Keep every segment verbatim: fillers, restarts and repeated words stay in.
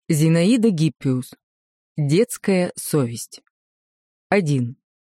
Зинаида Гиппиус. Детская совесть. один.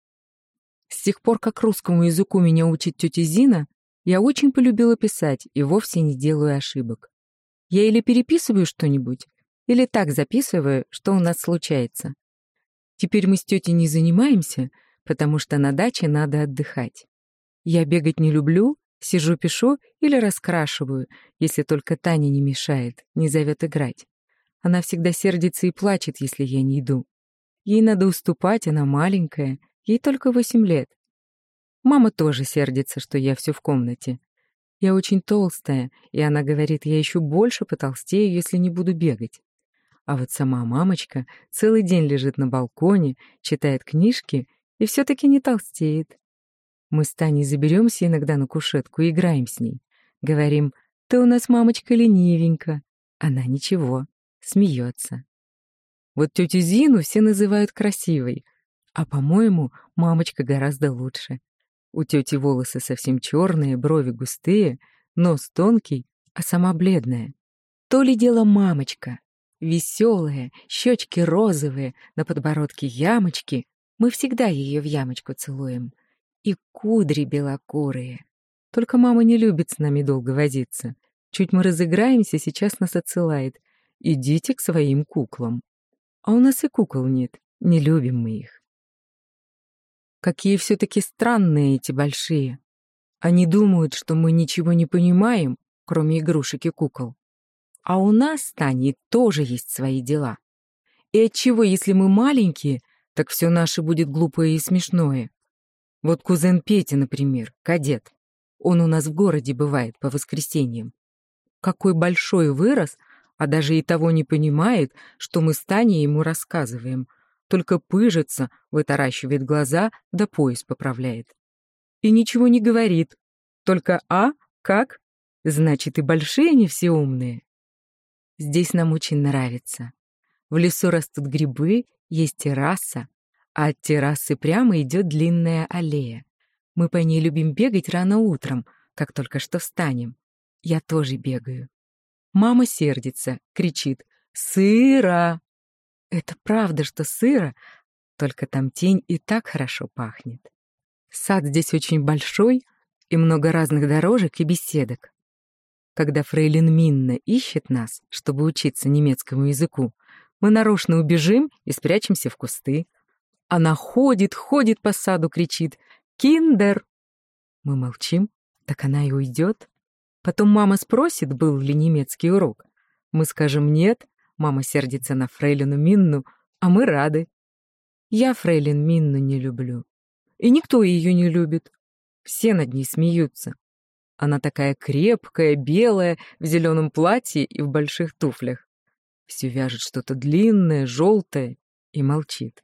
С тех пор, как русскому языку меня учит тетя Зина, я очень полюбила писать и вовсе не делаю ошибок. Я или переписываю что-нибудь, или так записываю, что у нас случается. Теперь мы с тетей не занимаемся, потому что на даче надо отдыхать. Я бегать не люблю, сижу пишу или раскрашиваю, если только Таня не мешает, не зовет играть. Она всегда сердится и плачет, если я не иду. Ей надо уступать, она маленькая, ей только восемь лет. Мама тоже сердится, что я все в комнате. Я очень толстая, и она говорит, я еще больше потолстею, если не буду бегать. А вот сама мамочка целый день лежит на балконе, читает книжки и все-таки не толстеет. Мы с Таней заберемся иногда на кушетку и играем с ней. Говорим, ты у нас, мамочка, ленивенька. Она ничего. Смеется. Вот тетю Зину все называют красивой, а, по-моему, мамочка гораздо лучше. У тети волосы совсем черные, брови густые, нос тонкий, а сама бледная. То ли дело мамочка. Веселая, щечки розовые, на подбородке ямочки. Мы всегда ее в ямочку целуем. И кудри белокурые. Только мама не любит с нами долго возиться. Чуть мы разыграемся, сейчас нас отсылает. Идите к своим куклам. А у нас и кукол нет, не любим мы их. Какие все-таки странные эти большие. Они думают, что мы ничего не понимаем, кроме игрушек и кукол. А у нас с Таней тоже есть свои дела. И отчего, если мы маленькие, так все наше будет глупое и смешное. Вот кузен Петя, например, кадет. Он у нас в городе бывает по воскресеньям. Какой большой вырос, а даже и того не понимает, что мы с Таней ему рассказываем. Только пыжится, вытаращивает глаза, да пояс поправляет. И ничего не говорит. Только «а? Как?» Значит, и большие они все умные. Здесь нам очень нравится. В лесу растут грибы, есть терраса, а от террасы прямо идет длинная аллея. Мы по ней любим бегать рано утром, как только что встанем. Я тоже бегаю. Мама сердится, кричит «Сыро!». Это правда, что сыро, только там тень и так хорошо пахнет. Сад здесь очень большой, и много разных дорожек и беседок. Когда фрейлин Минна ищет нас, чтобы учиться немецкому языку, мы нарочно убежим и спрячемся в кусты. Она ходит, ходит по саду, кричит «Киндер!». Мы молчим, так она и уйдет. Потом мама спросит, был ли немецкий урок. Мы скажем «нет», мама сердится на фрейлину Минну, а мы рады. Я фрейлин Минну не люблю. И никто ее не любит. Все над ней смеются. Она такая крепкая, белая, в зеленом платье и в больших туфлях. Все вяжет что-то длинное, желтое и молчит.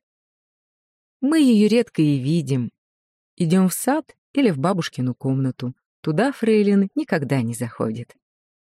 Мы ее редко и видим. Идем в сад или в бабушкину комнату. Туда фрейлин никогда не заходит.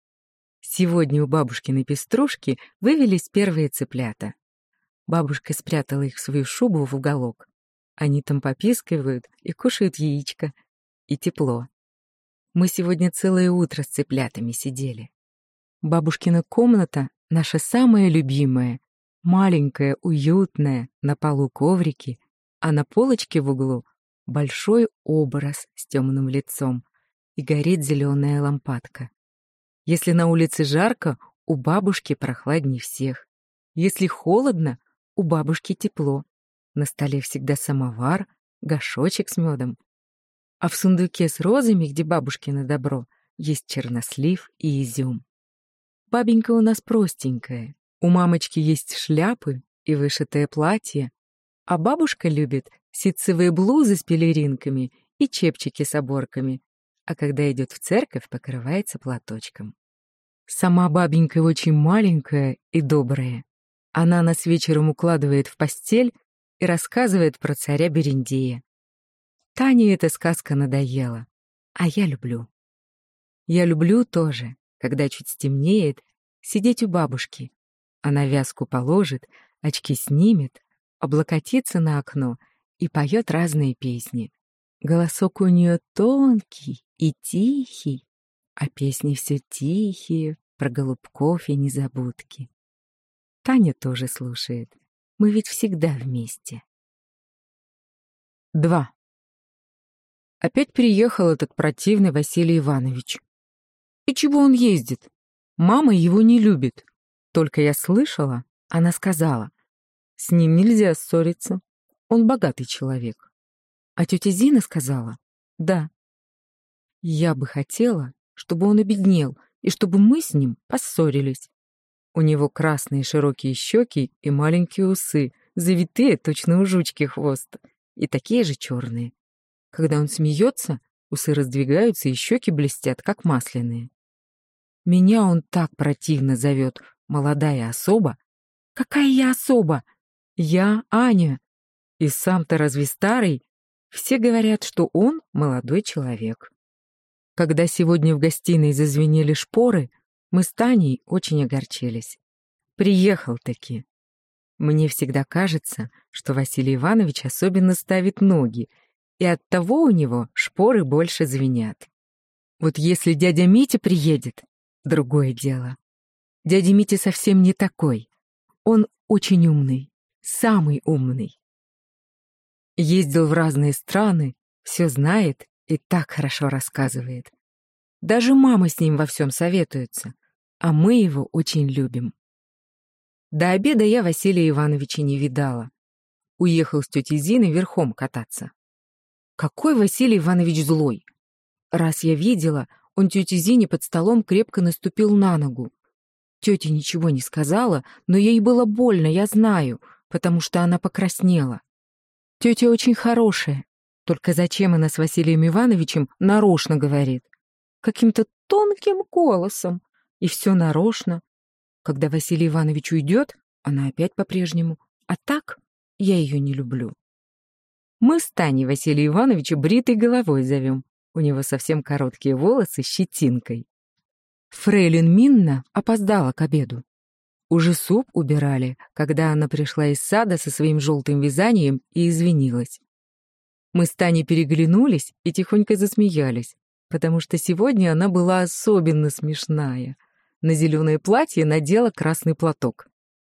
Сегодня у бабушкиной пеструшки вывелись первые цыплята. Бабушка спрятала их в свою шубу в уголок. Они там попискивают и кушают яичко. И тепло. Мы сегодня целое утро с цыплятами сидели. Бабушкина комната — наша самая любимая. Маленькая, уютная, на полу коврики, а на полочке в углу большой образ с темным лицом. И горит зеленая лампадка. Если на улице жарко, у бабушки прохладнее всех. Если холодно, у бабушки тепло. На столе всегда самовар, горшочек с медом. А в сундуке с розами, где бабушкино добро, есть чернослив и изюм. Бабенька у нас простенькая. У мамочки есть шляпы и вышитое платье, а бабушка любит ситцевые блузы с пелеринками и чепчики с оборками, а когда идет в церковь, покрывается платочком. Сама бабенька очень маленькая и добрая. Она нас вечером укладывает в постель и рассказывает про царя Берендея. Тане эта сказка надоела, а я люблю. Я люблю тоже, когда чуть стемнеет, сидеть у бабушки. Она вязку положит, очки снимет, облокотится на окно и поет разные песни. Голосок у нее тонкий и тихий, а песни все тихие, про голубков и незабудки. Таня тоже слушает. Мы ведь всегда вместе. Два. Опять приехал этот противный Василий Иванович. И чего он ездит? Мама его не любит. Только я слышала, она сказала, с ним нельзя ссориться, он богатый человек. А тетя Зина сказала, да. Я бы хотела, чтобы он обеднел, и чтобы мы с ним поссорились. У него красные широкие щеки и маленькие усы, завитые точно у жучки хвост, и такие же черные. Когда он смеется, усы раздвигаются и щеки блестят, как масляные. Меня он так противно зовет, молодая особа. Какая я особа? Я Аня. И сам-то разве старый? Все говорят, что он молодой человек. Когда сегодня в гостиной зазвенели шпоры, мы с Таней очень огорчились. Приехал-таки. Мне всегда кажется, что Василий Иванович особенно ставит ноги, и оттого у него шпоры больше звенят. Вот если дядя Митя приедет, другое дело. Дядя Митя совсем не такой. Он очень умный, самый умный. Ездил в разные страны, все знает и так хорошо рассказывает. Даже мама с ним во всем советуется, а мы его очень любим. До обеда я Василия Ивановича не видала. Уехал с тетей Зиной верхом кататься. Какой Василий Иванович злой! Раз я видела, он тете Зине под столом крепко наступил на ногу. Тетя ничего не сказала, но ей было больно, я знаю, потому что она покраснела. Тетя очень хорошая, только зачем она с Василием Ивановичем нарочно говорит? Каким-то тонким голосом, и все нарочно. Когда Василий Иванович уйдет, она опять по-прежнему, а так я ее не люблю. Мы с Таней Василия Ивановича бритой головой зовем, у него совсем короткие волосы с щетинкой. Фрейлин Минна опоздала к обеду. Уже суп убирали, когда она пришла из сада со своим желтым вязанием и извинилась. Мы с Таней переглянулись и тихонько засмеялись, потому что сегодня она была особенно смешная. На зеленое платье надела красный платок.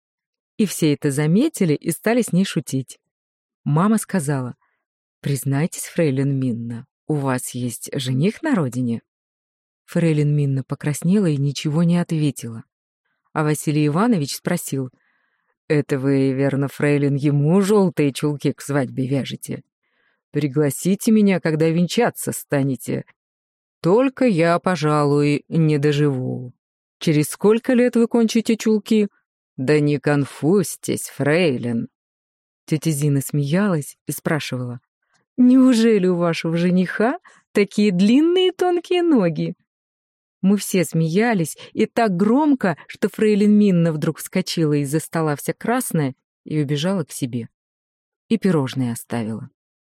И все это заметили и стали с ней шутить. Мама сказала, «Признайтесь, фрейлин Минна, у вас есть жених на родине?» Фрейлин Минна покраснела и ничего не ответила. А Василий Иванович спросил, «Это вы, верно, фрейлин, ему желтые чулки к свадьбе вяжете? Пригласите меня, когда венчаться станете. Только я, пожалуй, не доживу. Через сколько лет вы кончите чулки? Да не конфузьтесь, фрейлин». Тетя Зина смеялась и спрашивала, «Неужели у вашего жениха такие длинные тонкие ноги?» Мы все смеялись, и так громко, что фрейлин Минна вдруг вскочила из-за стола вся красная и убежала к себе. И пирожные оставила.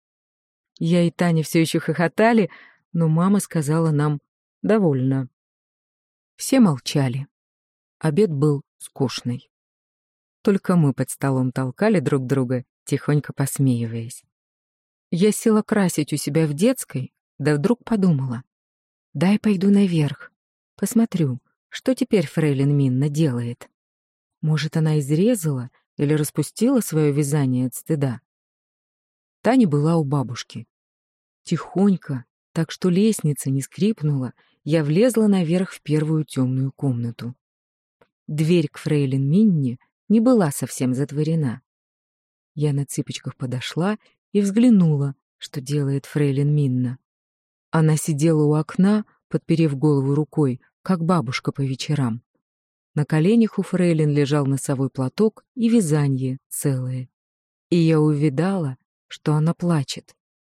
Я и Таня все еще хохотали, но мама сказала нам «довольно». Все молчали. Обед был скучный. Только мы под столом толкали друг друга, тихонько посмеиваясь. Я села красить у себя в детской, да вдруг подумала, дай пойду наверх, посмотрю, что теперь фрейлин Минна делает. Может, она изрезала или распустила свое вязание от стыда. Таня была у бабушки. Тихонько, так что лестница не скрипнула, я влезла наверх в первую темную комнату. Дверь к фрейлин Минне не была совсем затворена. Я на цыпочках подошла и взглянула, что делает фрейлин Минна. Она сидела у окна, подперев голову рукой, как бабушка по вечерам. На коленях у фрейлин лежал носовой платок и вязанье целое. И я увидала, что она плачет.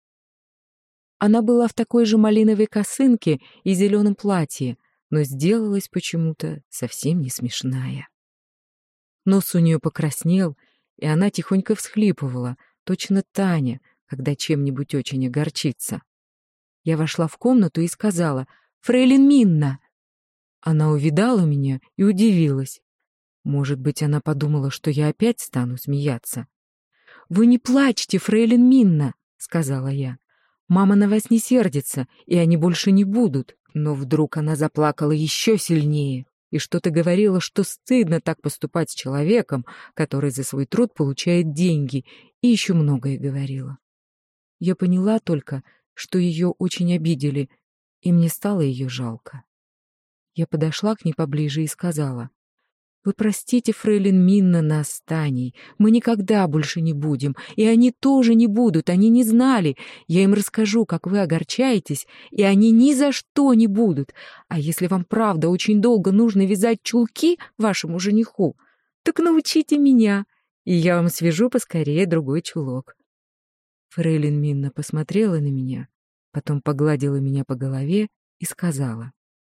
Она была в такой же малиновой косынке и зеленом платье, но сделалась почему-то совсем не смешная. Нос у нее покраснел, и она тихонько всхлипывала, точно Таня, когда чем-нибудь очень огорчится. Я вошла в комнату и сказала «Фрейлин Минна!». Она увидала меня и удивилась. Может быть, она подумала, что я опять стану смеяться. «Вы не плачьте, фрейлин Минна!» — сказала я. «Мама на вас не сердится, и они больше не будут». Но вдруг она заплакала еще сильнее. и что-то говорила, что стыдно так поступать с человеком, который за свой труд получает деньги, и еще многое говорила. Я поняла только, что ее очень обидели, и мне стало ее жалко. Я подошла к ней поближе и сказала: «Вы простите, фрейлин Минна, нас с Таней. Мы никогда больше не будем, и они тоже не будут, они не знали. Я им расскажу, как вы огорчаетесь, и они ни за что не будут. А если вам правда очень долго нужно вязать чулки вашему жениху, так научите меня, и я вам свяжу поскорее другой чулок». Фрейлин Минна посмотрела на меня, потом погладила меня по голове и сказала: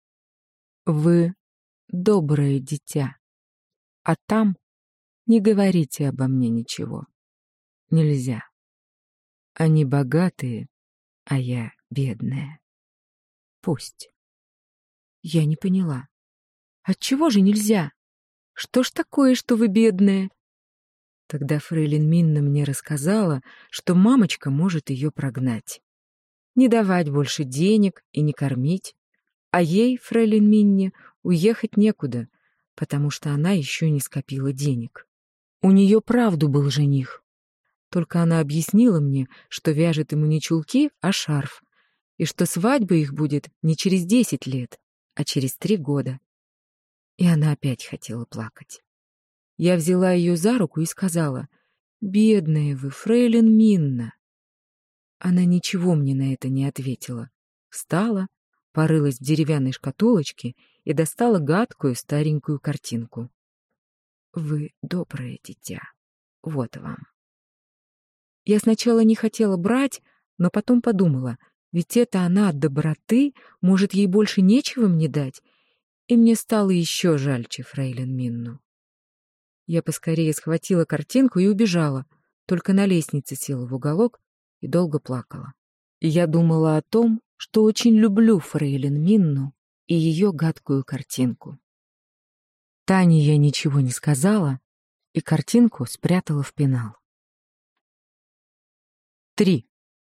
«Вы доброе дитя. А там не говорите обо мне ничего. Нельзя. Они богатые, а я бедная. Пусть». Я не поняла. Отчего же нельзя? Что ж такое, что вы бедная? Тогда фрейлин Минна мне рассказала, что мамочка может ее прогнать. Не давать больше денег и не кормить. А ей, фрейлин Минне, уехать некуда, потому что она еще не скопила денег. У нее правду был жених. Только она объяснила мне, что вяжет ему не чулки, а шарф, и что свадьба их будет не через десять лет, а через три года. И она опять хотела плакать. Я взяла ее за руку и сказала: «Бедная вы, фрейлин Минна». Она ничего мне на это не ответила. Встала, порылась в деревянной шкатулочке и достала гадкую старенькую картинку. «Вы доброе дитя. Вот вам». Я сначала не хотела брать, но потом подумала, ведь это она от доброты, может, ей больше нечего мне дать, и мне стало еще жальче фрейлин Минну. Я поскорее схватила картинку и убежала, только на лестнице села в уголок и долго плакала. И я думала о том, что очень люблю фрейлин Минну и ее гадкую картинку. Тане я ничего не сказала и картинку спрятала в пенал. Три.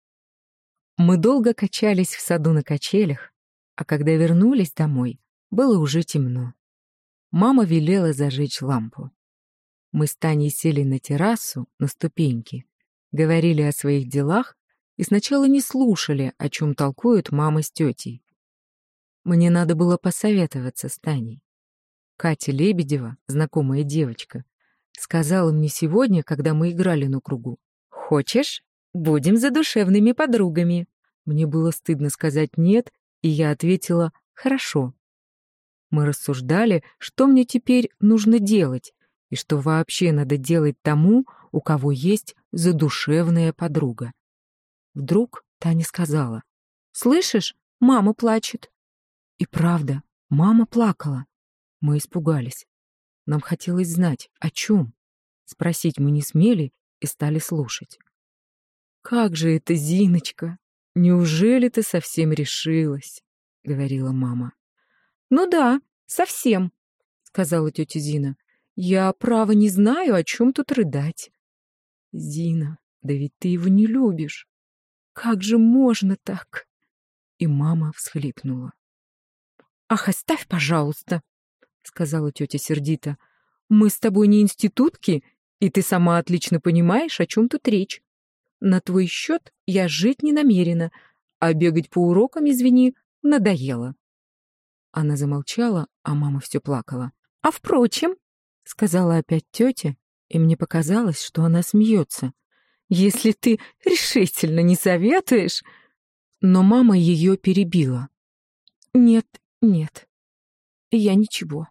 Мы долго качались в саду на качелях, а когда вернулись домой, было уже темно. Мама велела зажечь лампу. Мы с Таней сели на террасу, на ступеньки, говорили о своих делах и сначала не слушали, о чем толкуют мама с тетей. Мне надо было посоветоваться с Таней. Катя Лебедева, знакомая девочка, сказала мне сегодня, когда мы играли на кругу: «Хочешь, будем задушевными подругами?» Мне было стыдно сказать «нет», и я ответила «хорошо». Мы рассуждали, что мне теперь нужно делать, и что вообще надо делать тому, у кого есть задушевная подруга. Вдруг Таня сказала: «Слышишь, мама плачет». И правда, мама плакала. Мы испугались. Нам хотелось знать, о чем. Спросить мы не смели и стали слушать. «Как же это, Зиночка? Неужели ты совсем решилась?» — говорила мама. «Ну да, совсем», — сказала тетя Зина. «Я, право, не знаю, о чем тут рыдать». «Зина, да ведь ты его не любишь. Как же можно так?» И мама всхлипнула. «Ах, оставь, пожалуйста», — сказала тетя сердито. «Мы с тобой не институтки, и ты сама отлично понимаешь, о чем тут речь. На твой счет я жить не намерена, а бегать по урокам, извини, надоело». Она замолчала, а мама все плакала. «А впрочем», — сказала опять тетя, и мне показалось, что она смеется, «если ты решительно не советуешь...» Но мама ее перебила. «Нет, нет, я ничего.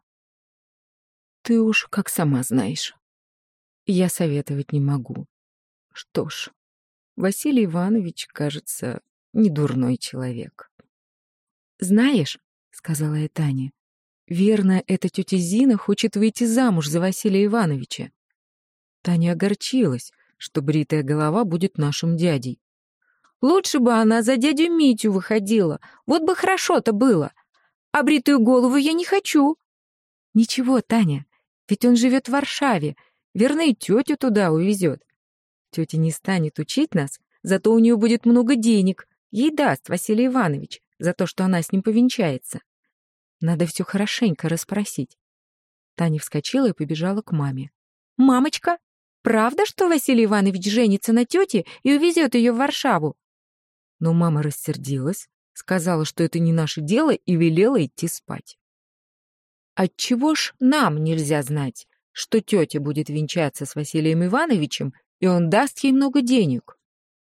Ты уж как сама знаешь. Я советовать не могу. Что ж, Василий Иванович, кажется, не дурной человек». «Знаешь, — сказала я Тане, — верно, эта тетя Зина хочет выйти замуж за Василия Ивановича». Таня огорчилась, что бритая голова будет нашим дядей. «Лучше бы она за дядю Митю выходила, вот бы хорошо-то было. А бритую голову я не хочу». «Ничего, Таня, ведь он живет в Варшаве, верно, и тетю туда увезет. Тетя не станет учить нас, зато у нее будет много денег, ей даст Василий Иванович за то, что она с ним повенчается. Надо все хорошенько расспросить. Таня вскочила и побежала к маме. «Мамочка, правда, что Василий Иванович женится на тете и увезет ее в Варшаву?» Но мама рассердилась, сказала, что это не наше дело, и велела идти спать. Отчего ж нам нельзя знать, что тетя будет венчаться с Василием Ивановичем, и он даст ей много денег?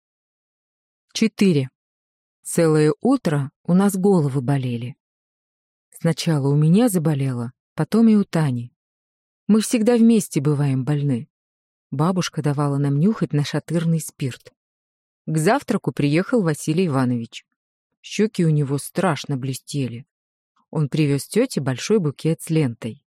Четыре. Целое утро у нас головы болели. Сначала у меня заболело, потом и у Тани. Мы всегда вместе бываем больны. Бабушка давала нам нюхать нашатырный спирт. К завтраку приехал Василий Иванович. Щеки у него страшно блестели. Он привез тете большой букет с лентой.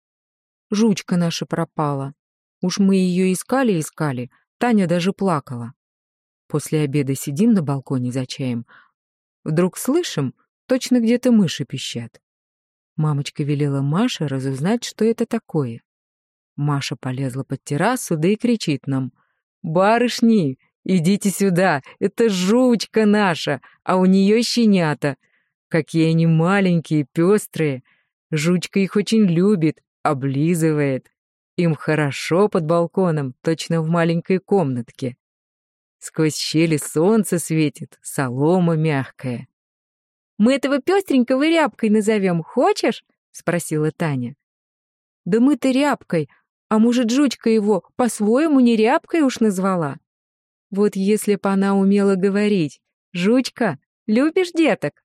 Жучка наша пропала. Уж мы ее искали-искали, Таня даже плакала. После обеда сидим на балконе за чаем. Вдруг слышим, точно где-то мыши пищат. Мамочка велела Маше разузнать, что это такое. Маша полезла под террасу, да и кричит нам: «Барышни, идите сюда, это жучка наша, а у нее щенята. Какие они маленькие, пестрые. Жучка их очень любит, облизывает. Им хорошо под балконом, точно в маленькой комнатке. Сквозь щели солнце светит, солома мягкая». «Мы этого пестренького рябкой назовем, хочешь?» — спросила Таня. «Да мы-то рябкой, а может, жучка его по-своему не рябкой уж назвала? Вот если б она умела говорить: «Жучка, любишь деток?»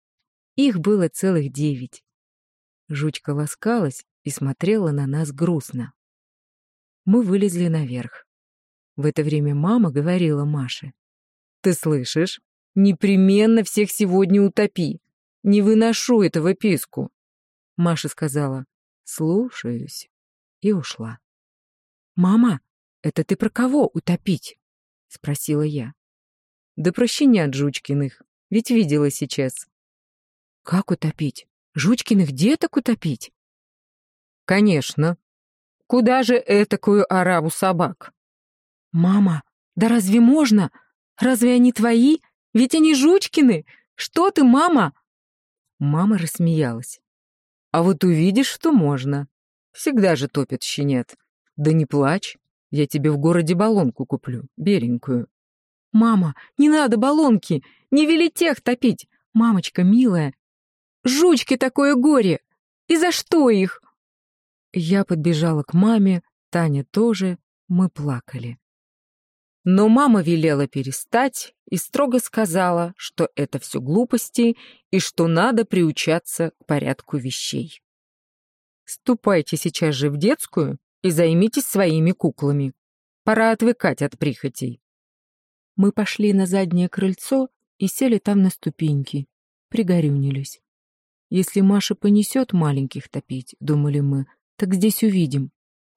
Их было целых девять. Жучка ласкалась и смотрела на нас грустно. Мы вылезли наверх. В это время мама говорила Маше: «Ты слышишь? Непременно всех сегодня утопи. Не выношу этого писку». Маша сказала: «Слушаюсь», и ушла. «Мама, это ты про кого утопить?» — спросила я. «Да про щенят Жучкиных, ведь видела сейчас». «Как утопить? Жучкиных деток утопить?» «Конечно. Куда же этакую ораву собак?» «Мама, да разве можно? Разве они твои? Ведь они Жучкины! Что ты, мама?» Мама рассмеялась. «А вот увидишь, что можно. Всегда же топят щенят. Да не плачь, я тебе в городе баллонку куплю, беленькую». «Мама, не надо баллонки, не вели тех топить. Мамочка милая, жучки такое горе! И за что их?» Я подбежала к маме, Таня тоже, мы плакали. Но мама велела перестать и строго сказала, что это все глупости и что надо приучаться к порядку вещей. «Ступайте сейчас же в детскую и займитесь своими куклами. Пора отвыкать от прихотей». Мы пошли на заднее крыльцо и сели там на ступеньки, пригорюнились. Если Маша понесет маленьких топить, думали мы, так здесь увидим.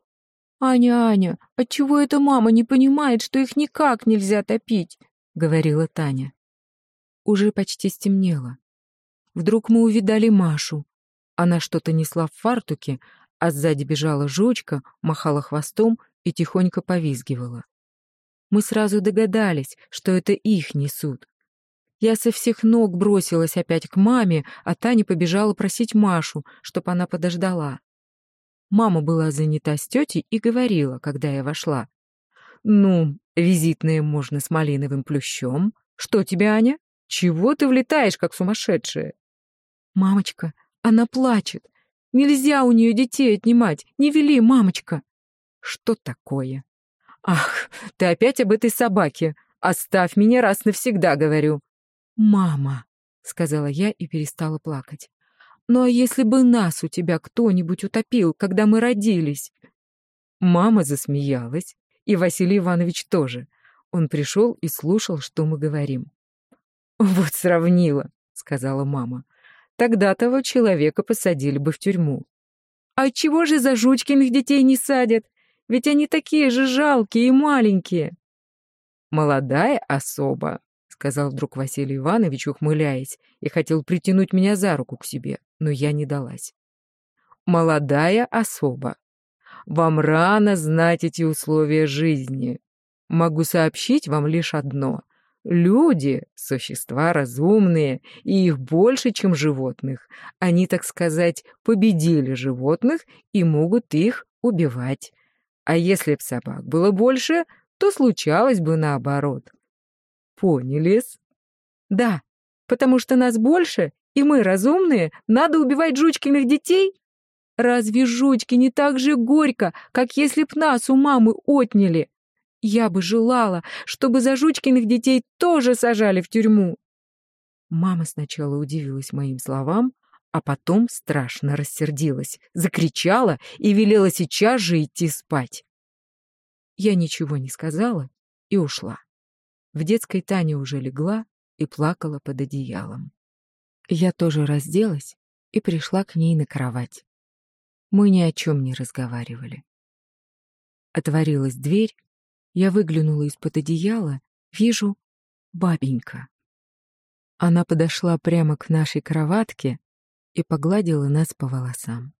«Аня, Аня, отчего эта мама не понимает, что их никак нельзя топить?» — говорила Таня. Уже почти стемнело. Вдруг мы увидали Машу. Она что-то несла в фартуке, а сзади бежала Жучка, махала хвостом и тихонько повизгивала. Мы сразу догадались, что это их несут. Я со всех ног бросилась опять к маме, а Таня побежала просить Машу, чтоб она подождала. Мама была занята с тетей и говорила, когда я вошла: «Ну, визитные можно с малиновым плющом. Что тебе, Аня? Чего ты влетаешь, как сумасшедшая?» «Мамочка, она плачет. Нельзя у нее детей отнимать. Не вели, мамочка». «Что такое? Ах, ты опять об этой собаке. Оставь меня раз навсегда, говорю». «Мама», — сказала я и перестала плакать. «Ну а если бы нас у тебя кто-нибудь утопил, когда мы родились?» Мама засмеялась, и Василий Иванович тоже. Он пришел и слушал, что мы говорим. «Вот сравнила», — сказала мама. «Тогда того человека посадили бы в тюрьму». «А чего же за Жучкиных детей не садят? Ведь они такие же жалкие и маленькие». «Молодая особа», — сказал вдруг Василий Иванович, ухмыляясь, и хотел притянуть меня за руку к себе, но я не далась. «Молодая особа, вам рано знать эти условия жизни. Могу сообщить вам лишь одно. Люди — существа разумные, и их больше, чем животных. Они, так сказать, победили животных и могут их убивать. А если б собак было больше, то случалось бы наоборот. Поняли-с? Да, потому что нас больше, и мы разумные, надо убивать жучкиных детей? Разве жучки не так же горько, как если б нас у мамы отняли? Я бы желала, чтобы за жучкиных детей тоже сажали в тюрьму. Мама сначала удивилась моим словам, а потом страшно рассердилась, закричала и велела сейчас же идти спать. Я ничего не сказала и ушла. В детской Таня уже легла и плакала под одеялом. Я тоже разделась и пришла к ней на кровать. Мы ни о чем не разговаривали. Отворилась дверь, я выглянула из-под одеяла, вижу бабенька. Она подошла прямо к нашей кроватке и погладила нас по волосам.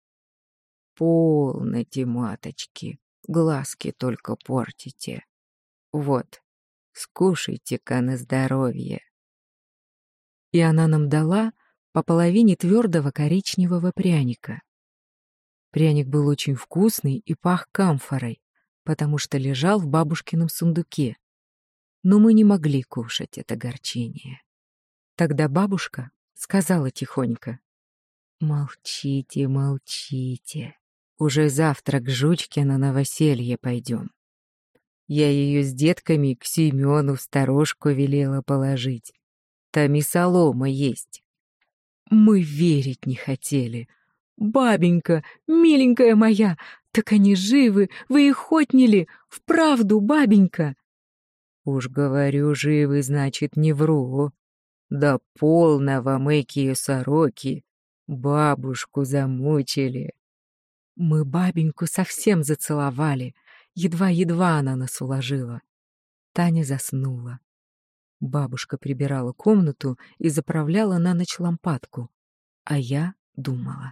«Полноте, маточки, глазки только портите. Вот, скушайте-ка на здоровье». И она нам дала по половине твердого коричневого пряника. Пряник был очень вкусный и пах камфорой, потому что лежал в бабушкином сундуке. Но мы не могли кушать это горчение. Тогда бабушка сказала тихонько: «Молчите, молчите. Уже завтра к Жучке на новоселье пойдем. Я ее с детками к Семену в сторожку велела положить. Там и солома есть». Мы верить не хотели. «Бабенька, миленькая моя, так они живы, вы их отняли, вправду, бабенька!» «Уж говорю, живы, значит, не вру. Да полно вам экие сороки, бабушку замучили». Мы бабеньку совсем зацеловали, едва-едва она нас уложила. Таня заснула. Бабушка прибирала комнату и заправляла на ночь лампадку, а я думала.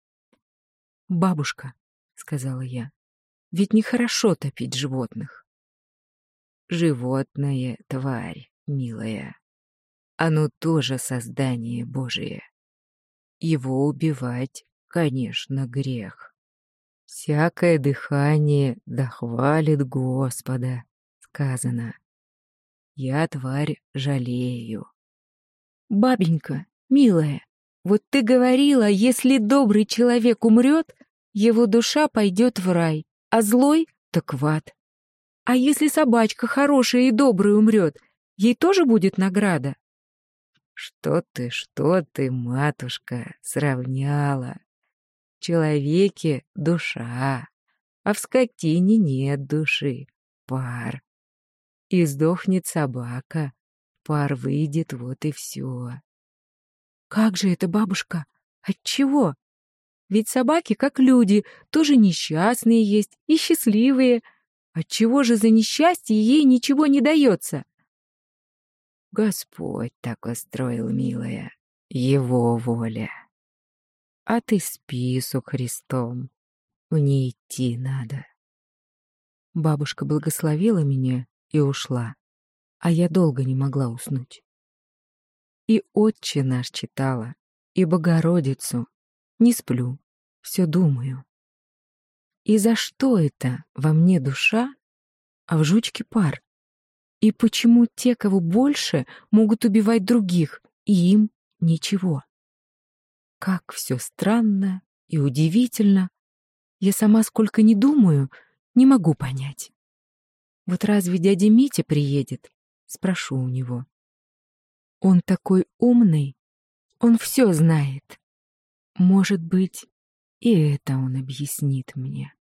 «Бабушка», — сказала я, — «ведь нехорошо топить животных». «Животное, тварь, милая, оно тоже создание Божие. Его убивать, конечно, грех. Всякое дыхание да хвалит Господа, сказано. Я, тварь, жалею». «Бабенька, милая, вот ты говорила, если добрый человек умрет, его душа пойдет в рай, а злой — так в ад. А если собачка хорошая и добрая умрет, ей тоже будет награда?» «Что ты, что ты, матушка, сравняла? В человеке душа, а в скотине нет души, пар. И сдохнет собака, пар выйдет, вот и все». «Как же это, бабушка? Отчего? Ведь собаки, как люди, тоже несчастные есть и счастливые. Отчего же за несчастье ей ничего не дается?» «Господь так устроил, милая, Его воля. А ты спи со Христом, мне идти надо». Бабушка благословила меня и ушла, а я долго не могла уснуть. И Отче наш читала, и Богородицу. Не сплю, все думаю. И за что это во мне душа, а в жучке пар? И почему те, кого больше, могут убивать других, и им ничего? Как все странно и удивительно. Я сама сколько ни думаю, не могу понять. Вот разве дядя Митя приедет? Спрошу у него. Он такой умный, он все знает. Может быть, и это он объяснит мне.